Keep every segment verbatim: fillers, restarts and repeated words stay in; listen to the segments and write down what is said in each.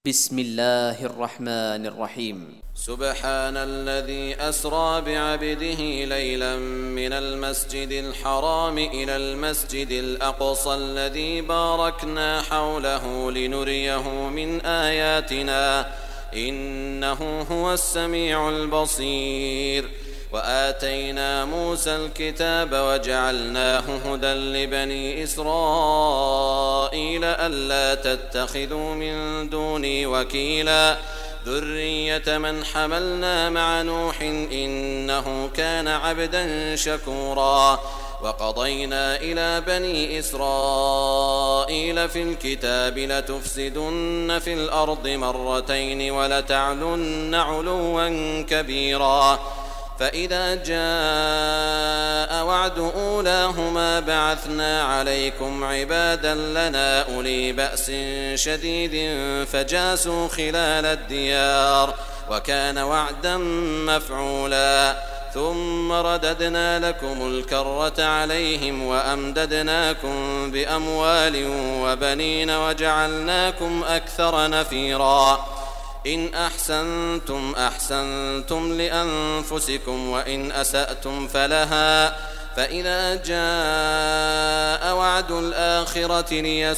بسم الله الرحمن الرحيم. سبحان الذي أسرى بعبده ليلا من المسجد الحرام إلى المسجد الأقصى الذي باركنا حوله لنريه من آياتنا إنه هو السميع البصير. وآتينا موسى الكتاب وجعلناه هدى لبني إسرائيل ألا تتخذوا من دوني وكيلا ذرية من حملنا مع نوح إنه كان عبدا شكورا. وقضينا إلى بني إسرائيل في الكتاب لتفسدن في الأرض مرتين ولتعلن علوا كبيرا. فإذا جاء وعد أولاهما بعثنا عليكم عبادا لنا أولي بأس شديد فجاسوا خلال الديار وكان وعدا مفعولا. ثم رددنا لكم الكرة عليهم وأمددناكم بأموال وبنين وجعلناكم أكثر نفيرا. إن أحسنتم أحسنتم لأنفسكم وإن أسأتم فلها. فإذا جاء وعد الآخرة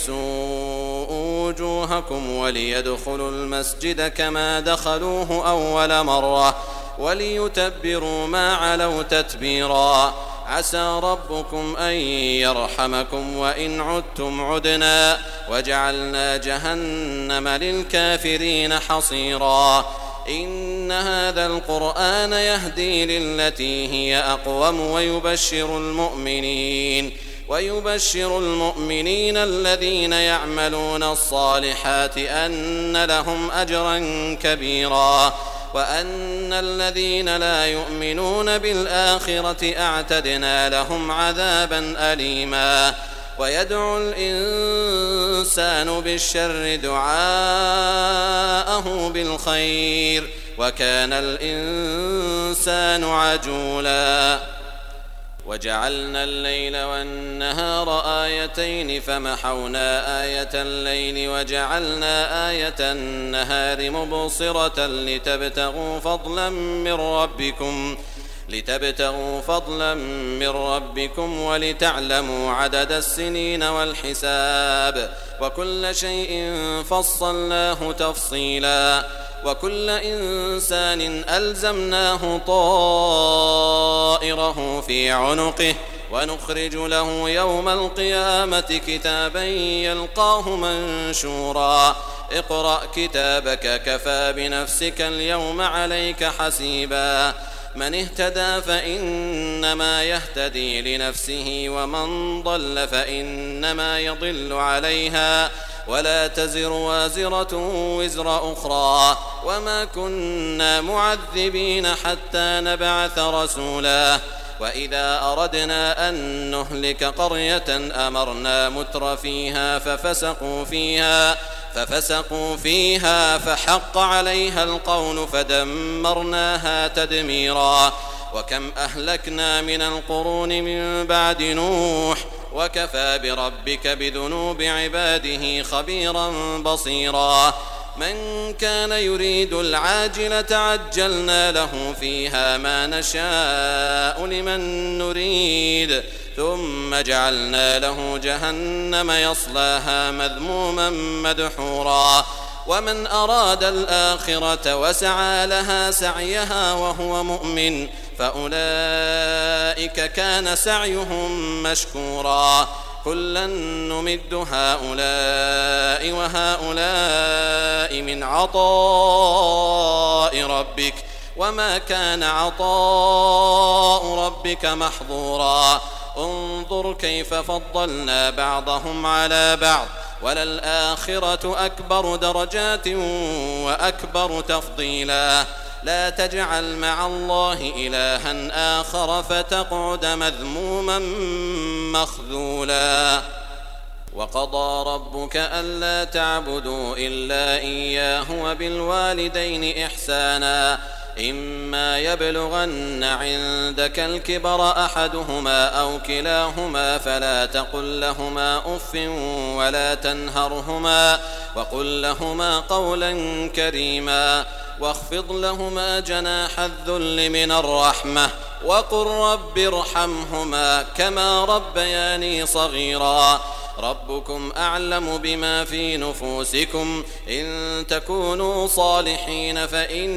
ليسوءوا وجوهكم وليدخلوا المسجد كما دخلوه أول مرة وليتبروا ما علوا تتبيرا. عسى ربكم أن يرحمكم وإن عدتم عدنا وجعلنا جهنم للكافرين حصيرا. إن هذا القرآن يهدي للتي هي أقوم ويبشر المؤمنين ويبشر المؤمنين الذين يعملون الصالحات أن لهم أجرا كبيرا. وأن الذين لا يؤمنون بالآخرة أعتدنا لهم عذابا أليما. ويدعو الإنسان بالشر دعاءه بالخير وكان الإنسان عجولا. وجعلنا الليل والنهار آيتين فمحونا آية الليل وجعلنا آية النهار مبصرة لتبتغوا فضلا من ربكم لتبتغوا فضلا من ربكم ولتعلموا عدد السنين والحساب وكل شيء فصلناه تفصيلا. وكل إنسان ألزمناه طائره في عنقه ونخرج له يوم القيامة كتابا يلقاه منشورا. اقرأ كتابك كفى بنفسك اليوم عليك حسيبا. من اهتدى فإنما يهتدي لنفسه ومن ضل فإنما يضل عليها ولا تزر وازرة وزر أخرى وما كنا معذبين حتى نبعث رسولا. وإذا أردنا أن نهلك قرية أمرنا متر فيها ففسقوا فيها ففسقوا فيها فحق عليها القول فدمرناها تدميرا. وكم أهلكنا من القرون من بعد نوح وكفى بربك بذنوب عباده خبيرا بصيرا. من كان يريد العاجلة عجلنا له فيها ما نشاء لمن نريد ثم جعلنا له جهنم يصلاها مذموما مدحورا. ومن أراد الآخرة وسعى لها سعيها وهو مؤمن فأولئك كان سعيهم مشكورا. كلا نمد هؤلاء وهؤلاء من عطاء ربك وما كان عطاء ربك محظورا. انظر كيف فضلنا بعضهم على بعض وللآخرة أكبر درجات وأكبر تفضيلا. لا تجعل مع الله إلها آخر فتقعد مذموما مخذولا. وقضى ربك ألا تعبدوا إلا إياه وبالوالدين إحسانا إما يبلغن عندك الكبر أحدهما أو كلاهما فلا تقل لهما أف ولا تنهرهما وقل لهما قولا كريما واخفض لهما جناح الذل من الرحمة وقل رب ارحمهما كما ربياني صغيرا ربكم أعلم بما في نفوسكم إن تكونوا صالحين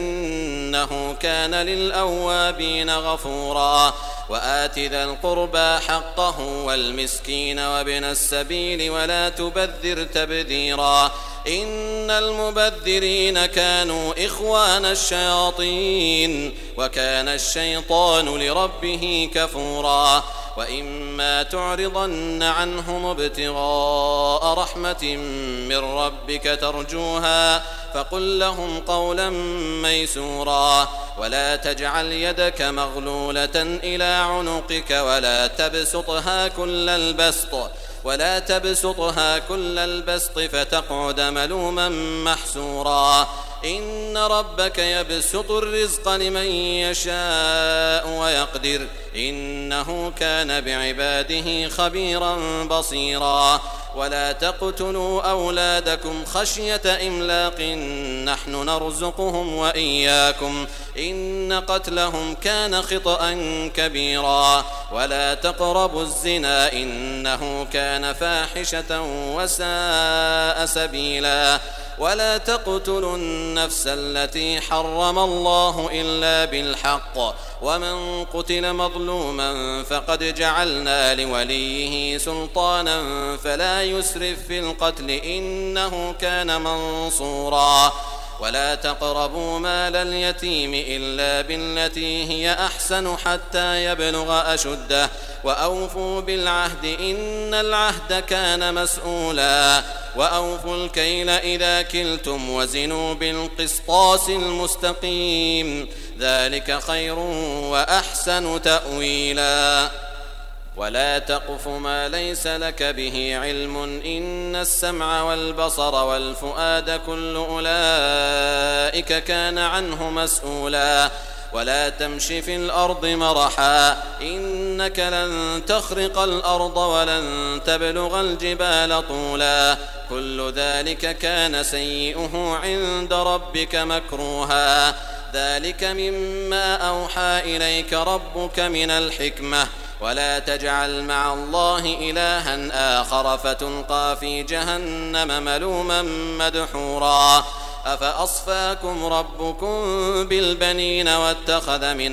فإنه كان للأوابين غفورا وآت ذا القربى حقه والمسكين وابن السبيل ولا تبذر تبذيرا إن المبذرين كانوا إخوان الشياطين وكان الشيطان لربه كفورا وإما تعرضن عنهم ابتغاء رحمة من ربك ترجوها فقل لهم قولا ميسورا ولا تجعل يدك مغلولة إلى عنقك ولا تبسطها كل البسط ولا تبسطها كل البسط فتقعد ملوما محسورا إن ربك يبسط الرزق لمن يشاء ويقدر إنه كان بعباده خبيرا بصيرا ولا تقتلوا أولادكم خشية إملاق نحن نرزقهم وإياكم إن قتلهم كان خطأ كبيرا ولا تقربوا الزنا إنه كان فاحشة وساء سبيلا ولا تقتلوا النفس التي حرم الله إلا بالحق ومن قتل مظلوما فقد جعلنا لوليه سلطانا فلا يسرف في القتل إنه كان منصورا ولا تقربوا مال اليتيم إلا بالتي هي أحسن حتى يبلغ أشده وأوفوا بالعهد إن العهد كان مسؤولا وأوفوا الكيل إذا كلتم وزنوا بالقسطاس المستقيم ذلك خير وأحسن تأويلا ولا تقف ما ليس لك به علم إن السمع والبصر والفؤاد كل أولئك كان عنه مسؤولا ولا تمش في الأرض مرحا إنك لن تخرق الأرض ولن تبلغ الجبال طولا كل ذلك كان سيئه عند ربك مكروها ذلك مما أوحى إليك ربك من الحكمة ولا تجعل مع الله إلها آخر فتلقى في جهنم ملوما مدحورا أفأصفاكم ربكم بالبنين واتخذ من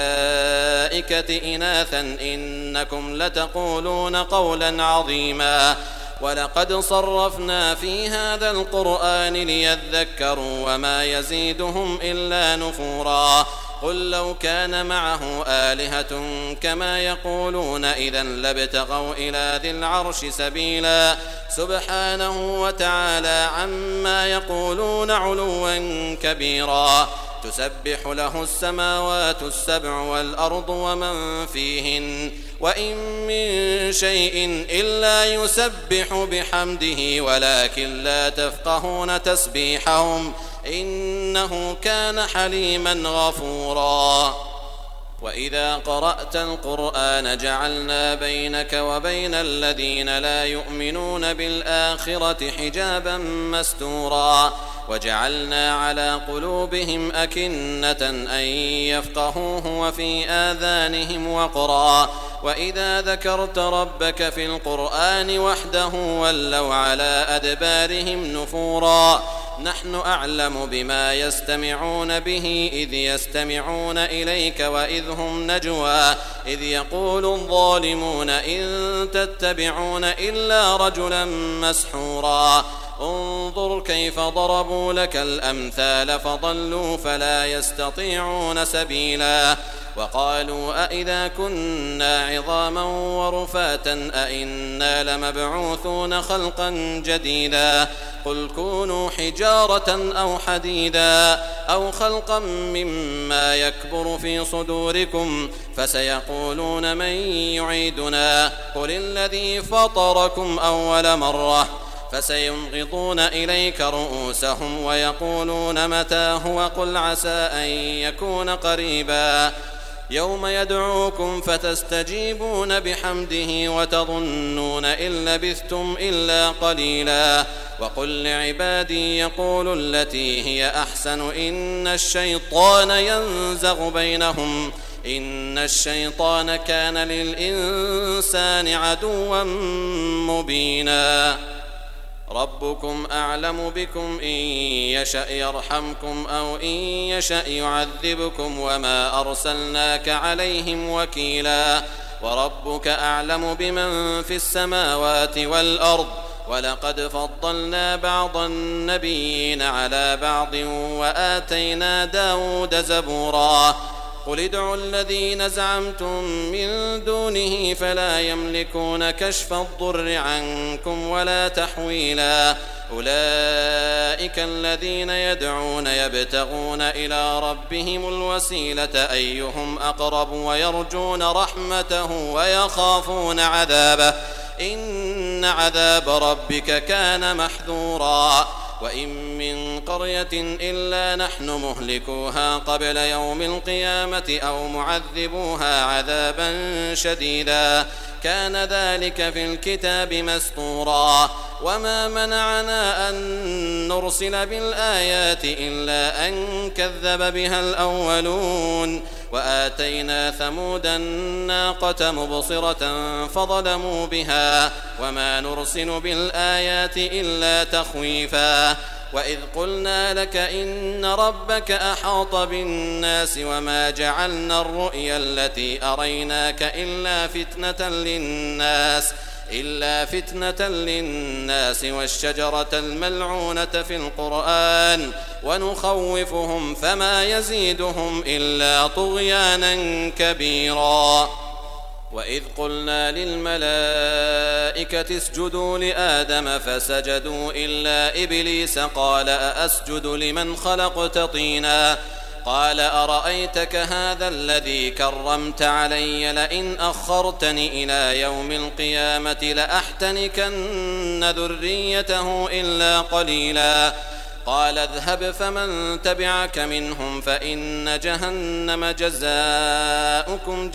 الملائكة إناثا إنكم لتقولون قولا عظيما ولقد صرفنا في هذا القرآن ليذكروا وما يزيدهم إلا نفورا قل لو كان معه آلهة كما يقولون إذا لابتغوا إلى ذي العرش سبيلا سبحانه وتعالى عما يقولون علوا كبيرا تسبح له السماوات السبع والأرض ومن فيهن وإن من شيء إلا يسبح بحمده ولكن لا تفقهون تسبيحهم إنه كان حليما غفورا وإذا قرأت القرآن جعلنا بينك وبين الذين لا يؤمنون بالآخرة حجابا مستورا وجعلنا على قلوبهم أكنة أن يفقهوه وفي آذانهم وقرا وإذا ذكرت ربك في القرآن وحده ولوا على أدبارهم نفورا نحن أعلم بما يستمعون به إذ يستمعون إليك وإذ هم نجوى إذ يقول الظالمون إن تتبعون إلا رجلا مسحورا انظر كيف ضربوا لك الأمثال فضلوا فلا يستطيعون سبيلا وقالوا أئذا كنا عظاما ورفاتا أئنا لمبعوثون خلقا جديدا قل كونوا حجارة أو حديدا أو خلقا مما يكبر في صدوركم فسيقولون من يعيدنا قل الذي فطركم أول مرة فسينغضون إليك رؤوسهم ويقولون متى هو قل عسى أن يكون قريبا يوم يدعوكم فتستجيبون بحمده وتظنون إن لبثتم إلا قليلا وقل لعبادي يقولوا التي هي أحسن إن الشيطان ينزغ بينهم إن الشيطان كان للإنسان عدوا مبينا ربكم أعلم بكم إن يشأ يرحمكم أو إن يشأ يعذبكم وما أرسلناك عليهم وكيلا وربك أعلم بمن في السماوات والأرض ولقد فضلنا بعض النبيين على بعض وآتينا داود زبورا قل ادعوا الذين زعمتم من دونه فلا يملكون كشف الضر عنكم ولا تحويلا أولئك الذين يدعون يبتغون إلى ربهم الوسيلة أيهم أقرب ويرجون رحمته ويخافون عذابه إن عذاب ربك كان محذورا وإن من قرية إلا نحن مهلكوها قبل يوم القيامة أو معذبوها عذابا شديدا كان ذلك في الكتاب مسطورا وما منعنا أن نرسل بالآيات إلا أن كذب بها الأولون وآتينا ثمود الناقة مبصرة فظلموا بها وما نرسل بالآيات إلا تخويفا وإذ قلنا لك إن ربك أحاط بالناس وما جعلنا الرؤيا التي أريناك إلا فتنة للناس إلا فتنة للناس والشجرة الملعونة في القرآن ونخوفهم فما يزيدهم إلا طغيانا كبيرا وإذ قلنا للملائكة اسجدوا لآدم فسجدوا إلا إبليس قال أأسجد لمن خلقت طينا قال أرأيتك هذا الذي كرمت علي لئن أخرتني إلى يوم القيامة لأحتنكن ذريته إلا قليلا قال اذهب فمن تبعك منهم فإن جهنم جزاؤكم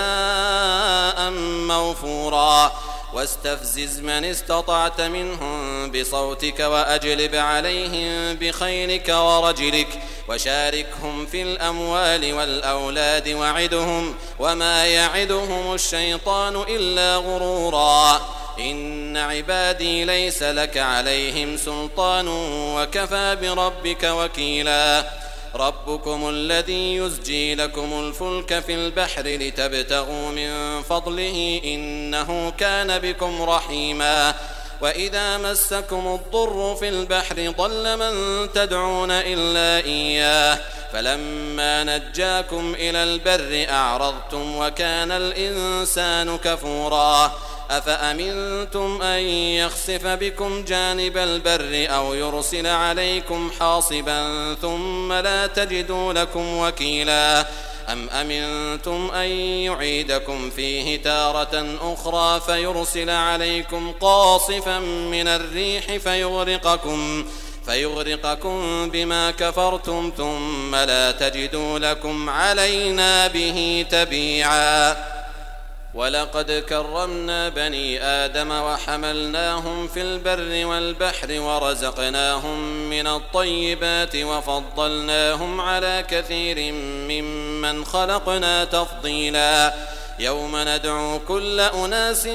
جزاء موفورا واستفزز من استطعت منهم بصوتك وأجلب عليهم بخيلك ورجلك وشاركهم في الأموال والأولاد وعدهم وما يعدهم الشيطان إلا غرورا إن عبادي ليس لك عليهم سلطان وكفى بربك وكيلا ربكم الذي يزجي لكم الفلك في البحر لتبتغوا من فضله إنه كان بكم رحيما وإذا مسكم الضر في البحر ضل من تدعون إلا إياه فلما نجاكم إلى البر أعرضتم وكان الإنسان كفورا أفأمنتم أن يخسف بكم جانب البر أو يرسل عليكم حاصبا ثم لا تجدوا لكم وكيلا أم أمنتم أن يعيدكم فيه تارة أخرى فيرسل عليكم قاصفا من الريح فيغرقكم فيغرقكم بما كفرتم ثم لا تجدوا لكم علينا به تبيعا ولقد كرمنا بني آدم وحملناهم في البر والبحر ورزقناهم من الطيبات وفضلناهم على كثير ممن خلقنا تفضيلا يوم ندعو كل أناس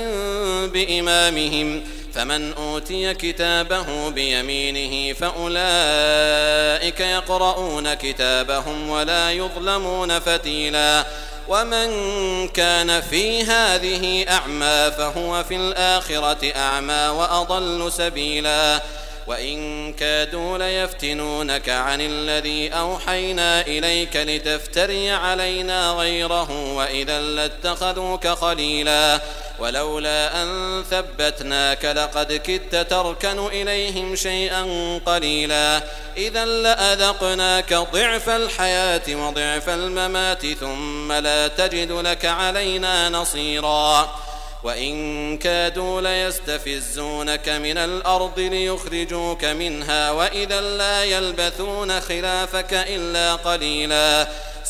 بإمامهم فمن أوتي كتابه بيمينه فأولئك يقرؤون كتابهم ولا يظلمون فتيلا ومن كان في هذه أعمى فهو في الآخرة أعمى وأضل سبيلا وإن كادوا ليفتنونك عن الذي أوحينا إليك لتفتري علينا غيره وإذا لاتخذوك خليلا ولولا أن ثبتناك لقد كدت تركن إليهم شيئا قليلا إذا لأذقناك ضعف الحياة وضعف الممات ثم لا تجد لك علينا نصيرا وإن كادوا ليستفزونك من الأرض ليخرجوك منها وإذا لا يلبثون خلافك إلا قليلا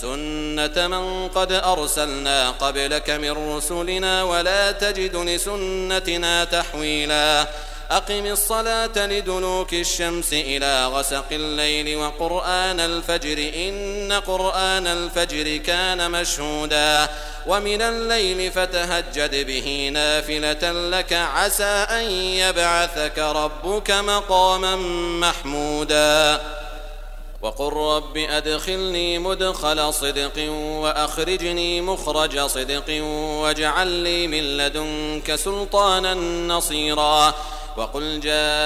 سنة من قد أرسلنا قبلك من رسلنا ولا تجد لسنتنا تحويلا أقم الصلاة لدلوك الشمس إلى غسق الليل وقرآن الفجر إن قرآن الفجر كان مشهودا ومن الليل فتهجد به نافلة لك عسى أن يبعثك ربك مقاما محمودا وقل رب أدخلني مدخل صدق وأخرجني مخرج صدق واجعل لي من لدنك سلطانا نصيرا وقل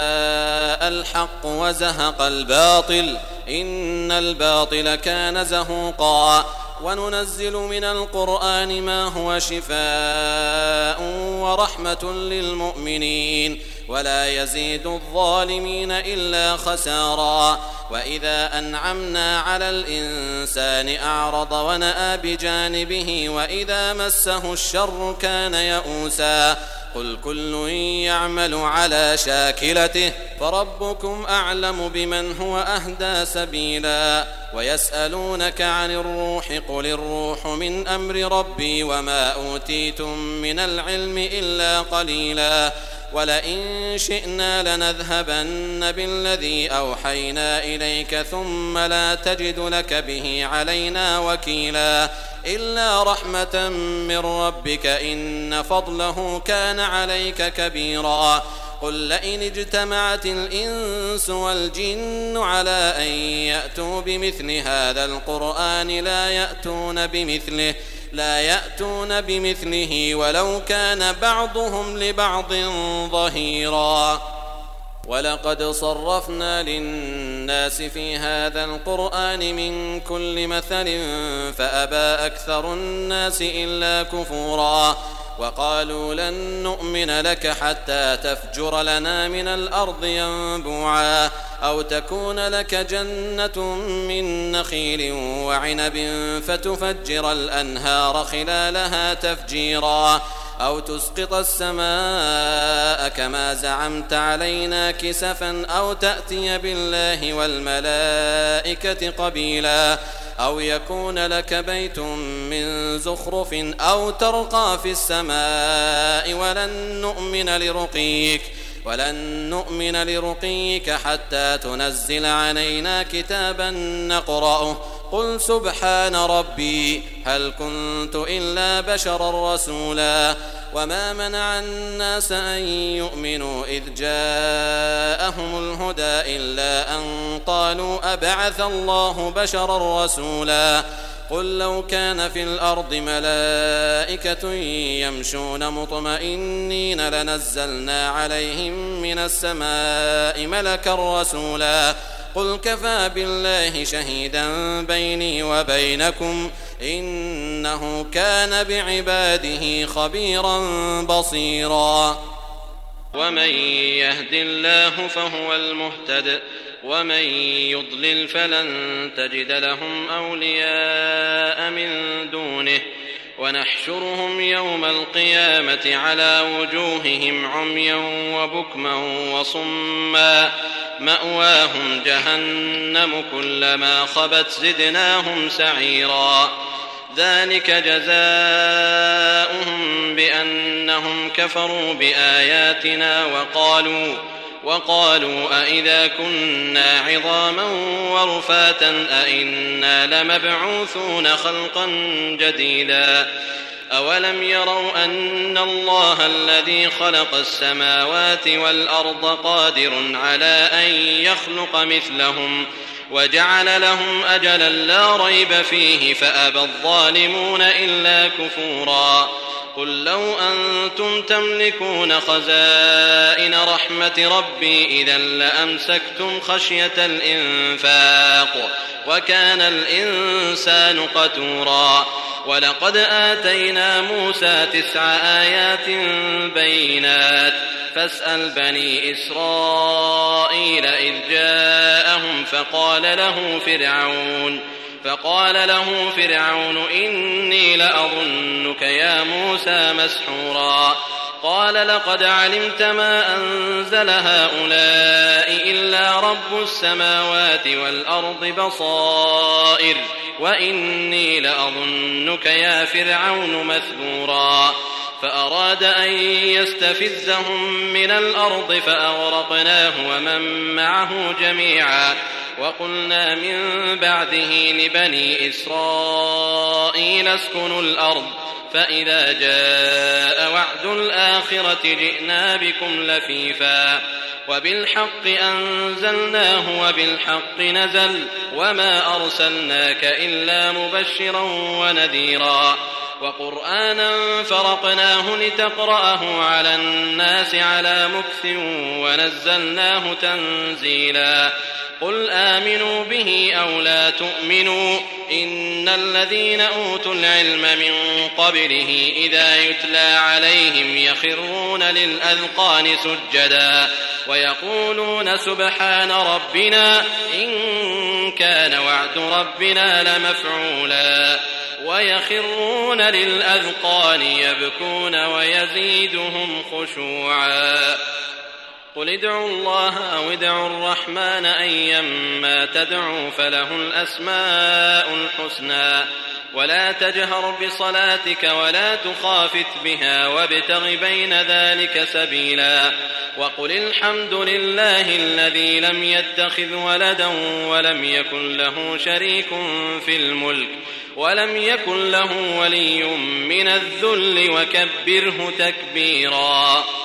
جاء الحق وزهق الباطل إن الباطل كان زهوقا وننزل من القرآن ما هو شفاء ورحمة للمؤمنين ولا يزيد الظالمين إلا خسارا وإذا أنعمنا على الإنسان أعرض ونأى بجانبه وإذا مسه الشر كان يئوسا قل كل يعمل على شاكلته فربكم أعلم بمن هو أهدى سبيلا ويسألونك عن الروح قل الروح من أمر ربي وما أوتيتم من العلم إلا قليلا ولئن شئنا لنذهبن بالذي أوحينا إليك ثم لا تجد لك به علينا وكيلا إلا رحمة من ربك إن فضله كان عليك كبيرا قل لئن اجتمعت الإنس والجن على أن يأتوا بمثل هذا القرآن لا يأتون بمثله لا يأتون بمثله ولو كان بعضهم لبعض ظهيرا ولقد صرفنا للناس في هذا القرآن من كل مثل فأبى أكثر الناس إلا كفورا وقالوا لن نؤمن لك حتى تفجر لنا من الأرض ينبوعا أو تكون لك جنة من نخيل وعنب فتفجر الأنهار خلالها تفجيرا أو تسقط السماء كما زعمت علينا كسفا أو تأتي بالله والملائكة قبيلا أو يكون لك بيت من زخرف أو ترقى في السماء ولن نؤمن لرقيك ولن نؤمن لرقيك حتى تنزل علينا كتابا نقرأه قل سبحان ربي هل كنت إلا بشرا رسولا وما منع الناس أن يؤمنوا إذ جاءهم الهدى إلا أن قالوا أبعث الله بشرا رسولا قل لو كان في الأرض ملائكة يمشون مطمئنين لنزلنا عليهم من السماء ملكا رسولا قل كفى بالله شهيدا بيني وبينكم إنه كان بعباده خبيرا بصيرا ومن يهد الله فهو المهتد ومن يضلل فلن تجد لهم أولياء من دونه ونحشرهم يوم القيامة على وجوههم عميا وبكما وصما مأواهم جهنم كلما خبت زدناهم سعيرا ذلك جزاؤهم بأنهم كفروا بآياتنا وقالوا وقالوا أئذا كنا عظاما ورفاتا أئنا لمبعوثون خلقا جديدا أولم يروا أن الله الذي خلق السماوات والأرض قادر على أن يخلق مثلهم وجعل لهم أجلا لا ريب فيه فأبى الظالمون إلا كفورا قل لو أنتم تملكون خزائن رحمة ربي إذا لأمسكتم خشية الإنفاق وكان الإنسان قتورا ولقد آتينا موسى تسع آيات بينات فاسأل بني إسرائيل إذ جاءهم فقال له فرعون فقال له فرعون إني لأظنك يا موسى مسحورا قال لقد علمت ما أنزل هؤلاء إلا رب السماوات والأرض بصائر وإني لأظنك يا فرعون مثبورا فأراد أن يستفزهم من الأرض فأغرقناه ومن معه جميعا وقلنا من بعده لبني إسرائيل اسكنوا الأرض فإذا جاء وعد الآخرة جئنا بكم لفيفا وبالحق أنزلناه وبالحق نزل وما أرسلناك إلا مبشرا ونذيرا وقرآنا فرقناه لتقرأه على الناس على مكث ونزلناه تنزيلا قل آمنوا به أو لا تؤمنوا إن الذين أوتوا العلم من قبله إذا يتلى عليهم يخرون للأذقان سجدا ويقولون سبحان ربنا إن كان وعد ربنا لمفعولا ويخرون للأذقان يبكون ويزيدهم خشوعا قل ادعوا الله أو ادعوا الرحمن أيما تدعوا فله الأسماء الحسنى ولا تجهر بصلاتك ولا تخافت بها وابتغ بين ذلك سبيلا وقل الحمد لله الذي لم يتخذ ولدا ولم يكن له شريك في الملك ولم يكن له ولي من الذل وكبره تكبيرا.